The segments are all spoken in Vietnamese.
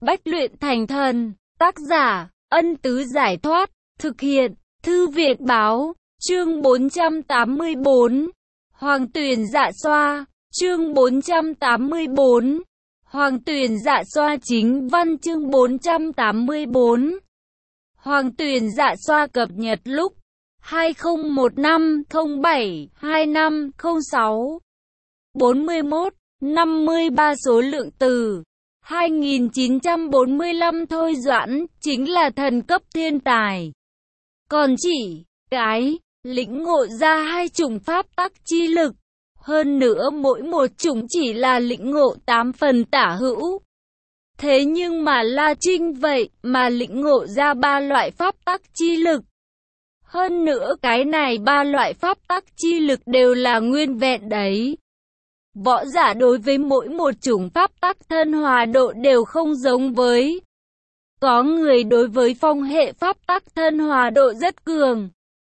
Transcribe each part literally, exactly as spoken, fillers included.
Bách luyện thành thần. Tác giả, Ân Tứ Giải Thoát. Thực hiện, Thư Việt Báo. Chương bốn trăm tám mươi bốn. Hoàng tuyển dạ xoa. Chương bốn trăm tám mươi bốn. Hoàng tuyển dạ xoa chính văn. Chương bốn trăm tám mươi bốn. Hoàng tuyển dạ xoa cập nhật lúc hai không một năm không bảy hai năm không sáu. bốn mươi mốt, năm mươi ba số lượng từ. hai nghìn chín trăm bốn mươi lăm Thôi Doãn chính là thần cấp thiên tài. Còn chỉ cái lĩnh ngộ ra hai chủng pháp tắc chi lực. Hơn nữa mỗi một chủng chỉ là lĩnh ngộ tám phần tả hữu. Thế nhưng mà La Trinh vậy mà lĩnh ngộ ra ba loại pháp tắc chi lực. Hơn nữa cái này ba loại pháp tắc chi lực đều là nguyên vẹn đấy. Võ giả đối với mỗi một chủng pháp tắc thân hòa độ đều không giống với. Có người đối với phong hệ pháp tắc thân hòa độ rất cường.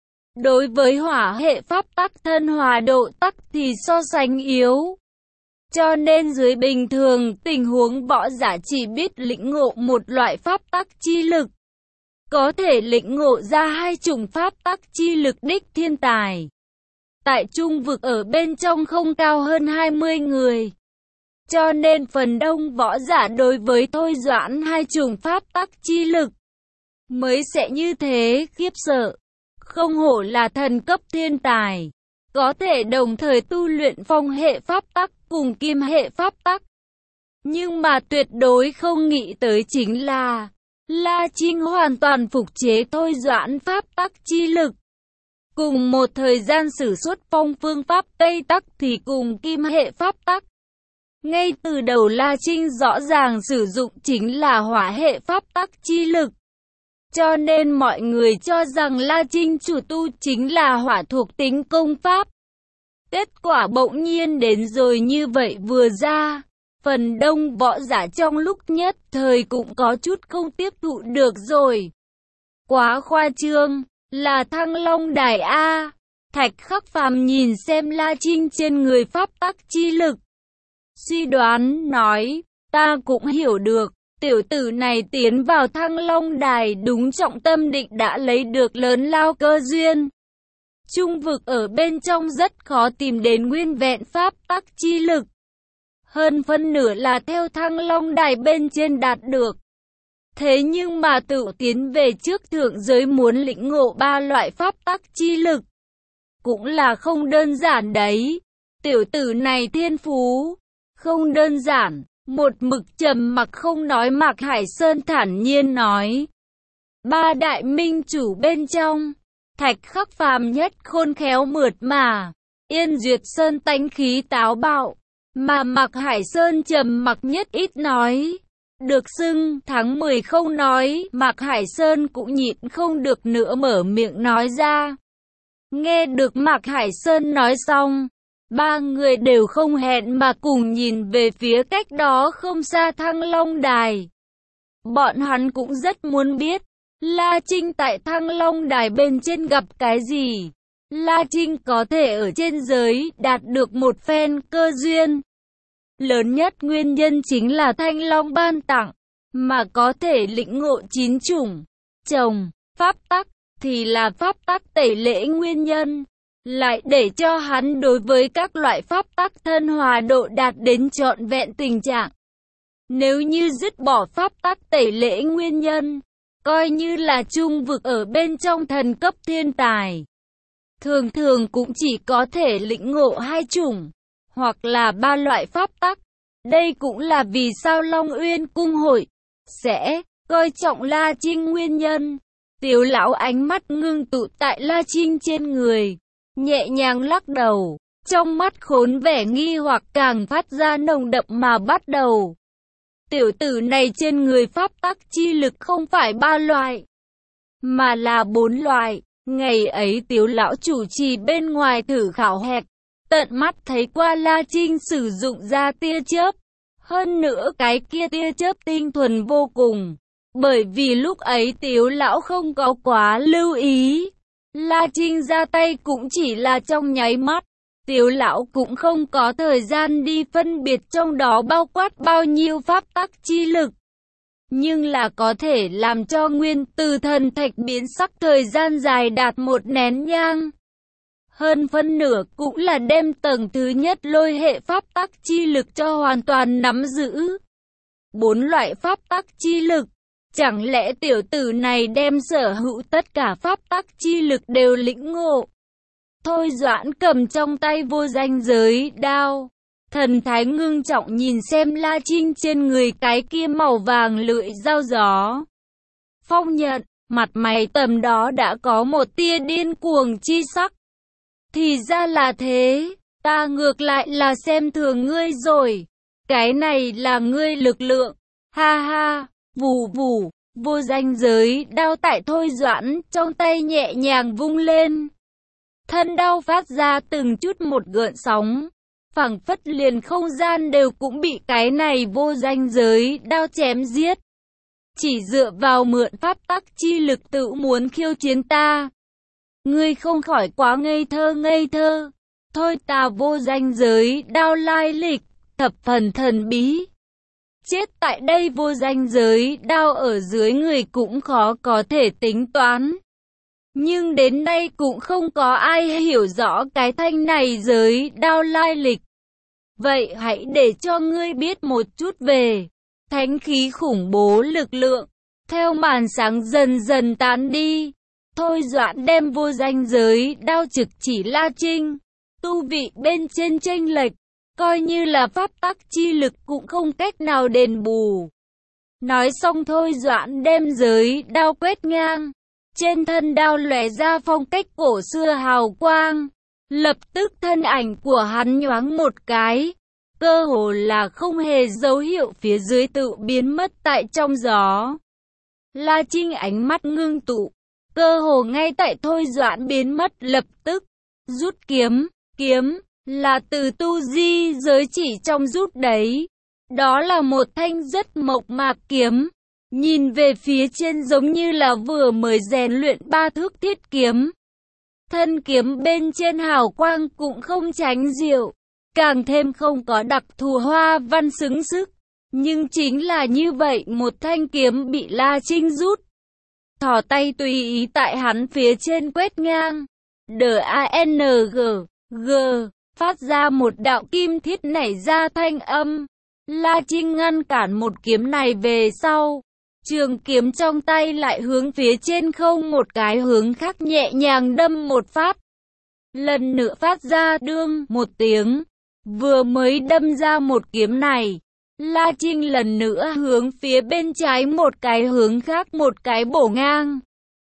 Đối với hỏa hệ pháp tắc thân hòa độ tắc thì so sánh yếu. Cho nên dưới bình thường tình huống võ giả chỉ biết lĩnh ngộ một loại pháp tắc chi lực. Có thể lĩnh ngộ ra hai chủng pháp tắc chi lực đích thiên tài. Tại trung vực ở bên trong không cao hơn hai mươi người. Cho nên phần đông võ giả đối với Thôi Doãn hai chủng pháp tắc chi lực mới sẽ như thế khiếp sợ. Không hổ là thần cấp thiên tài. Có thể đồng thời tu luyện phong hệ pháp tắc cùng kim hệ pháp tắc. Nhưng mà tuyệt đối không nghĩ tới chính là La Trinh hoàn toàn phục chế Thôi Doãn pháp tắc chi lực. Cùng một thời gian sử xuất phong phương pháp Tây tắc thì cùng kim hệ pháp tắc. Ngay từ đầu La Trinh rõ ràng sử dụng chính là hỏa hệ pháp tắc chi lực. Cho nên mọi người cho rằng La Trinh chủ tu chính là hỏa thuộc tính công pháp. Kết quả bỗng nhiên đến rồi như vậy vừa ra. Phần đông võ giả trong lúc nhất thời cũng có chút không tiếp thụ được rồi. Quá khoa trương, là Thăng Long Đài A. Thạch Khắc Phàm nhìn xem La Trinh trên người pháp tắc chi lực. Suy đoán nói, ta cũng hiểu được, tiểu tử này tiến vào Thăng Long Đài đúng trọng tâm định đã lấy được lớn lao cơ duyên. Trung vực ở bên trong rất khó tìm đến nguyên vẹn pháp tắc chi lực. Hơn phân nửa là theo Thăng Long Đài bên trên đạt được. Thế nhưng mà tự tiến về trước thượng giới muốn lĩnh ngộ ba loại pháp tắc chi lực. Cũng là không đơn giản đấy. Tiểu tử này thiên phú. Không đơn giản. Một mực trầm mặc không nói Mạc Hải Sơn thản nhiên nói. Ba đại minh chủ bên trong. Thạch Khắc Phàm nhất khôn khéo mượt mà. Yên Duyệt Sơn tánh khí táo bạo. Mà Mạc Hải Sơn trầm mặc nhất ít nói. Được xưng tháng mười không nói, Mạc Hải Sơn cũng nhịn không được nữa mở miệng nói ra. Nghe được Mạc Hải Sơn nói xong, ba người đều không hẹn mà cùng nhìn về phía cách đó không xa Thăng Long Đài. Bọn hắn cũng rất muốn biết, La Trinh tại Thăng Long Đài bên trên gặp cái gì. La Trinh có thể ở trên giới đạt được một phen cơ duyên. Lớn nhất nguyên nhân chính là Thanh Long ban tặng, mà có thể lĩnh ngộ chín chủng, trồng, pháp tắc, thì là pháp tắc tẩy lễ nguyên nhân. Lại để cho hắn đối với các loại pháp tắc thân hòa độ đạt đến trọn vẹn tình trạng. Nếu như dứt bỏ pháp tắc tẩy lễ nguyên nhân, coi như là trung vực ở bên trong thần cấp thiên tài. Thường thường cũng chỉ có thể lĩnh ngộ hai chủng, hoặc là ba loại pháp tắc. Đây cũng là vì sao Long Uyên Cung hội sẽ coi trọng La Trinh nguyên nhân. Tiểu lão ánh mắt ngưng tụ tại La Trinh trên người, nhẹ nhàng lắc đầu, trong mắt khốn vẻ nghi hoặc càng phát ra nồng đậm mà bắt đầu. Tiểu tử này trên người pháp tắc chi lực không phải ba loại, mà là bốn loại. Ngày ấy Tiểu lão chủ trì bên ngoài thử khảo hạch, tận mắt thấy qua La Trinh sử dụng ra tia chớp. Hơn nữa cái kia tia chớp tinh thuần vô cùng. Bởi vì lúc ấy Tiểu lão không có quá lưu ý. La Trinh ra tay cũng chỉ là trong nháy mắt. Tiểu lão cũng không có thời gian đi phân biệt trong đó bao quát bao nhiêu pháp tắc chi lực. nhưng là có thể làm cho nguyên tử thần thạch biến sắc thời gian dài đạt một nén nhang. Hơn phân nửa cũng là đem tầng thứ nhất lôi hệ pháp tắc chi lực cho hoàn toàn nắm giữ. Bốn loại pháp tắc chi lực, chẳng lẽ tiểu tử này đem sở hữu tất cả pháp tắc chi lực đều lĩnh ngộ? Thôi Doãn cầm trong tay vô danh giới đao, thần thái ngưng trọng nhìn xem La Trinh trên người cái kia màu vàng lưỡi dao gió. Phong nhận, mặt mày tầm đó đã có một tia điên cuồng chi sắc. Thì ra là thế, ta ngược lại là xem thường ngươi rồi. Cái này là ngươi lực lượng, ha ha, vù vù, vô danh giới đao tại Thôi Doãn trong tay nhẹ nhàng vung lên. Thân đao phát ra từng chút một gợn sóng, phảng phất liền không gian đều cũng bị cái này vô danh giới đao chém giết. Chỉ dựa vào mượn pháp tắc chi lực tự muốn khiêu chiến ta. Ngươi không khỏi quá ngây thơ ngây thơ. Thôi ta vô danh giới đao lai lịch, thập phần thần bí. Chết tại đây vô danh giới đao ở dưới người cũng khó có thể tính toán. Nhưng đến nay cũng không có ai hiểu rõ cái thanh này giới đao lai lịch. Vậy hãy để cho ngươi biết một chút về thánh khí khủng bố lực lượng. Theo màn sáng dần dần tán đi, Thôi Doãn đem vô danh giới đao trực chỉ La Trinh. Tu vị bên trên chênh lệch, coi như là pháp tắc chi lực cũng không cách nào đền bù. Nói xong Thôi Doãn đem giới đao quét ngang. Trên thân đao lóe ra phong cách cổ xưa hào quang. Lập tức thân ảnh của hắn nhoáng một cái. Cơ hồ là không hề dấu hiệu phía dưới tự biến mất tại trong gió. La Trinh ánh mắt ngưng tụ. Cơ hồ ngay tại Thôi Doãn biến mất lập tức. Rút kiếm, kiếm, là từ tu di giới chỉ trong rút đấy. Đó là một thanh rất mộc mạc kiếm. Nhìn về phía trên giống như là vừa mới rèn luyện ba thước thiết kiếm. Thân kiếm bên trên hào quang cũng không tránh diệu, càng thêm không có đặc thù hoa văn xứng sức. Nhưng chính là như vậy một thanh kiếm bị La Trinh rút. Thò tay tùy ý tại hắn phía trên quét ngang. D-A-N-G, G, phát ra một đạo kim thiết nảy ra thanh âm. La Trinh ngăn cản một kiếm này về sau. Trường kiếm trong tay lại hướng phía trên không một cái hướng khác nhẹ nhàng đâm một phát. Lần nữa phát ra đương một tiếng. Vừa mới đâm ra một kiếm này, La Trinh lần nữa hướng phía bên trái một cái hướng khác một cái bổ ngang.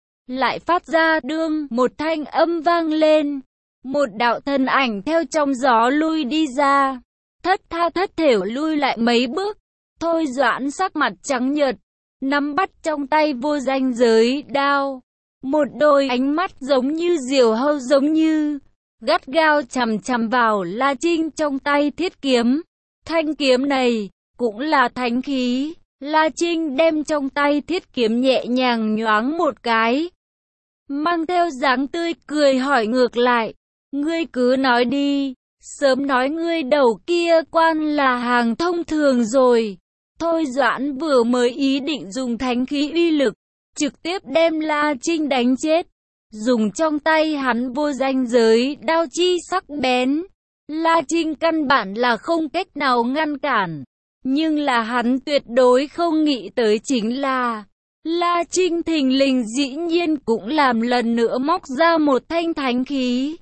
Lại phát ra đương một thanh âm vang lên. Một đạo thân ảnh theo trong gió lui đi ra. Thất tha thất thểu lui lại mấy bước. Thôi Doãn sắc mặt trắng nhợt, nắm bắt trong tay vô danh giới đao. Một đôi ánh mắt giống như diều hâu giống như gắt gao chằm chằm vào La Trinh trong tay thiết kiếm. Thanh kiếm này cũng là thánh khí. La Trinh đem trong tay thiết kiếm nhẹ nhàng nhoáng một cái, mang theo dáng tươi cười hỏi ngược lại. Ngươi cứ nói đi, sớm nói ngươi đầu kia quan là hàng thông thường rồi. Thôi Doãn vừa mới ý định dùng thánh khí uy lực, trực tiếp đem La Trinh đánh chết. Dùng trong tay hắn vô danh giới đao chi sắc bén. La Trinh căn bản là không cách nào ngăn cản. Nhưng là hắn tuyệt đối không nghĩ tới chính là La Trinh thình lình dĩ nhiên cũng làm lần nữa móc ra một thanh thánh khí.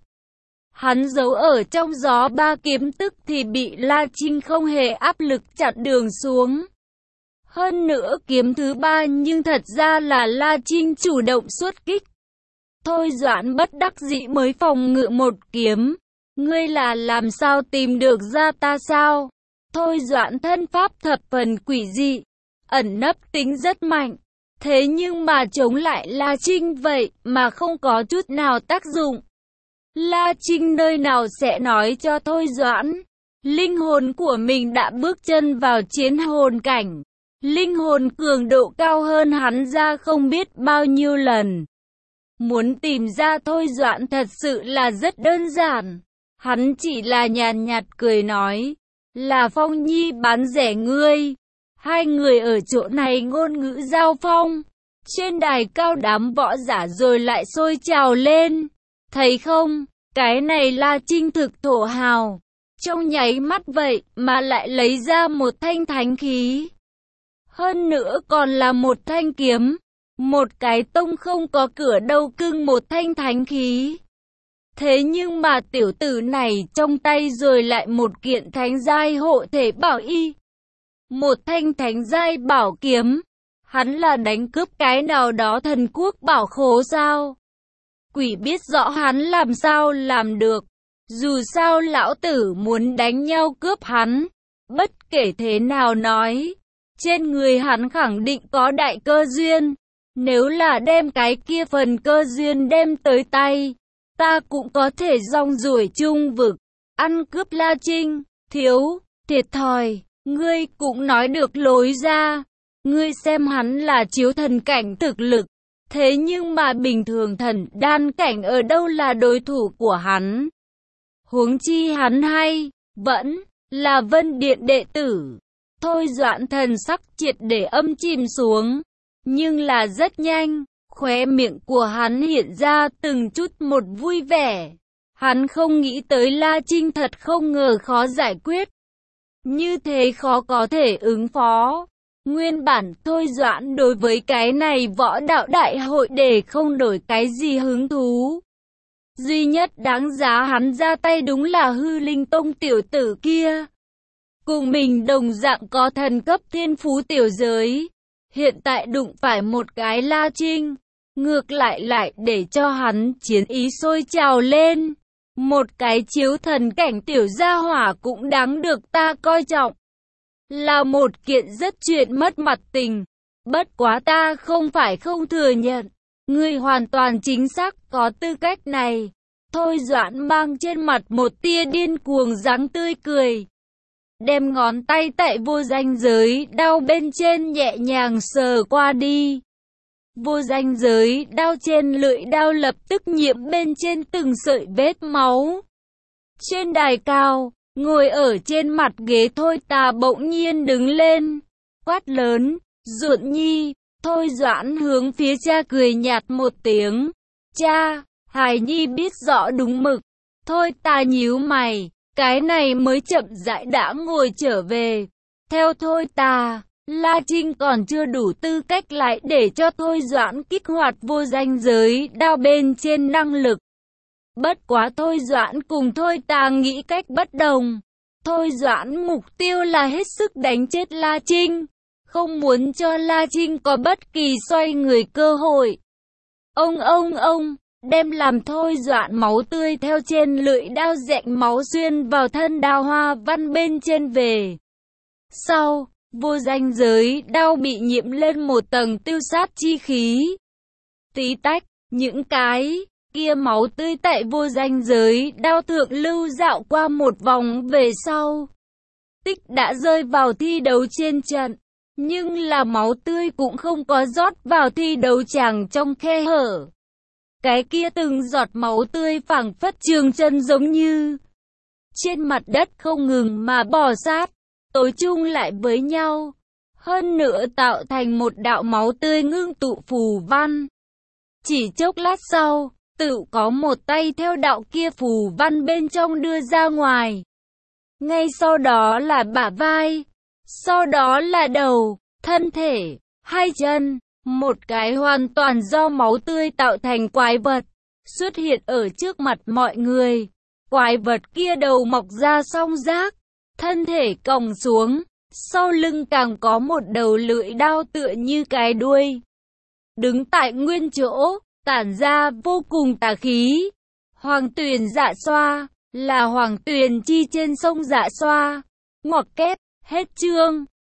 Hắn giấu ở trong gió ba kiếm tức thì bị La Trinh không hề áp lực chặn đường xuống. Hơn nữa kiếm thứ ba nhưng thật ra là La Trinh chủ động xuất kích. Thôi Doãn bất đắc dĩ mới phòng ngự một kiếm. Ngươi là làm sao tìm được ra ta sao? Thôi Doãn thân pháp thập phần quỷ dị, ẩn nấp tính rất mạnh. Thế nhưng mà chống lại La Trinh vậy mà không có chút nào tác dụng. La Trinh nơi nào sẽ nói cho Thôi Doãn. Linh hồn của mình đã bước chân vào chiến hồn cảnh. Linh hồn cường độ cao hơn hắn ra không biết bao nhiêu lần. Muốn tìm ra Thôi Doãn thật sự là rất đơn giản. Hắn chỉ là nhàn nhạt cười nói. Là Phong Nhi bán rẻ ngươi. Hai người ở chỗ này ngôn ngữ giao phong. Trên đài cao đám võ giả rồi lại sôi trào lên. Thấy không, cái này La Trinh thực thổ hào. Trong nháy mắt vậy mà lại lấy ra một thanh thánh khí. Hơn nữa còn là một thanh kiếm. Một cái tông không có cửa đâu cưng một thanh thánh khí. Thế nhưng mà tiểu tử này trong tay rồi lại một kiện thánh giai hộ thể bảo y. Một thanh thánh giai bảo kiếm. Hắn là đánh cướp cái nào đó thần quốc bảo khố sao? Quỷ biết rõ hắn làm sao làm được. Dù sao lão tử muốn đánh nhau cướp hắn. Bất kể thế nào nói, trên người hắn khẳng định có đại cơ duyên. Nếu là đem cái kia phần cơ duyên đem tới tay, ta cũng có thể rong ruổi chung vực, ăn cướp La Trinh. Thiếu, thiệt thòi, ngươi cũng nói được lối ra. Ngươi xem hắn là chiếu thần cảnh thực lực, thế nhưng mà bình thường thần đan cảnh ở đâu là đối thủ của hắn. Huống chi hắn hay, vẫn là Vân Điện đệ tử. Thôi Doãn thần sắc triệt để âm chìm xuống, nhưng là rất nhanh, khóe miệng của hắn hiện ra từng chút một vui vẻ. Hắn không nghĩ tới La Trinh thật không ngờ khó giải quyết. Như thế khó có thể ứng phó. Nguyên bản Thôi Doãn đối với cái này võ đạo đại hội để không đổi cái gì hứng thú. Duy nhất đáng giá hắn ra tay đúng là Hư Linh Tông tiểu tử kia. Cùng mình đồng dạng có thần cấp thiên phú tiểu giới. Hiện tại đụng phải một cái La Trinh. Ngược lại lại để cho hắn chiến ý sôi trào lên. Một cái chiếu thần cảnh tiểu gia hỏa cũng đáng được ta coi trọng. Là một kiện rất chuyện mất mặt tình. Bất quá ta không phải không thừa nhận. Ngươi hoàn toàn chính xác có tư cách này. Thôi Doãn mang trên mặt một tia điên cuồng dáng tươi cười. Đem ngón tay tại vô danh giới đao bên trên nhẹ nhàng sờ qua đi. Vô danh giới đao trên lưỡi đao lập tức nhiễm bên trên từng sợi vết máu. Trên đài cao, ngồi ở trên mặt ghế Thôi Tà bỗng nhiên đứng lên, quát lớn, Duộn Nhi. Thôi Doãn hướng phía cha cười nhạt một tiếng. Cha, hài nhi biết rõ đúng mực. Thôi Tà nhíu mày, cái này mới chậm rãi đã ngồi trở về. Theo Thôi Tà, La Trinh còn chưa đủ tư cách lại để cho Thôi Doãn kích hoạt vô danh giới đao bên trên năng lực. Bất quá Thôi Doãn cùng Thôi Tà nghĩ cách bất đồng. Thôi Doãn mục tiêu là hết sức đánh chết La Trinh, không muốn cho La Trinh có bất kỳ xoay người cơ hội. Ông ông ông, đem làm Thôi Doãn máu tươi theo trên lưỡi đao rãnh máu xuyên vào thân đao hoa văn bên trên về. Sau, vô danh giới đao bị nhiễm lên một tầng tiêu sát chi khí. Tí tách, những cái kia máu tươi tại vô danh giới đao thượng lưu dạo qua một vòng về sau. Tích đã rơi vào thi đấu trên trận, nhưng là máu tươi cũng không có rót vào thi đấu tràng trong khe hở. Cái kia từng giọt máu tươi phảng phất trường chân giống như trên mặt đất không ngừng mà bò sát, tối chung lại với nhau. Hơn nữa tạo thành một đạo máu tươi ngưng tụ phù văn. Chỉ chốc lát sau, tự có một tay theo đạo kia phù văn bên trong đưa ra ngoài. Ngay sau đó là bả vai, sau đó là đầu, thân thể, hai chân. Một cái hoàn toàn do máu tươi tạo thành quái vật xuất hiện ở trước mặt mọi người. Quái vật kia đầu mọc ra song giác, thân thể còng xuống, sau lưng càng có một đầu lưỡi đao tựa như cái đuôi. Đứng tại nguyên chỗ, tản ra vô cùng tà khí. Hoàng Tuyền Dạ Xoa, là Hoàng Tuyền chi trên sông Dạ Xoa. Ngoặc kép, hết chương.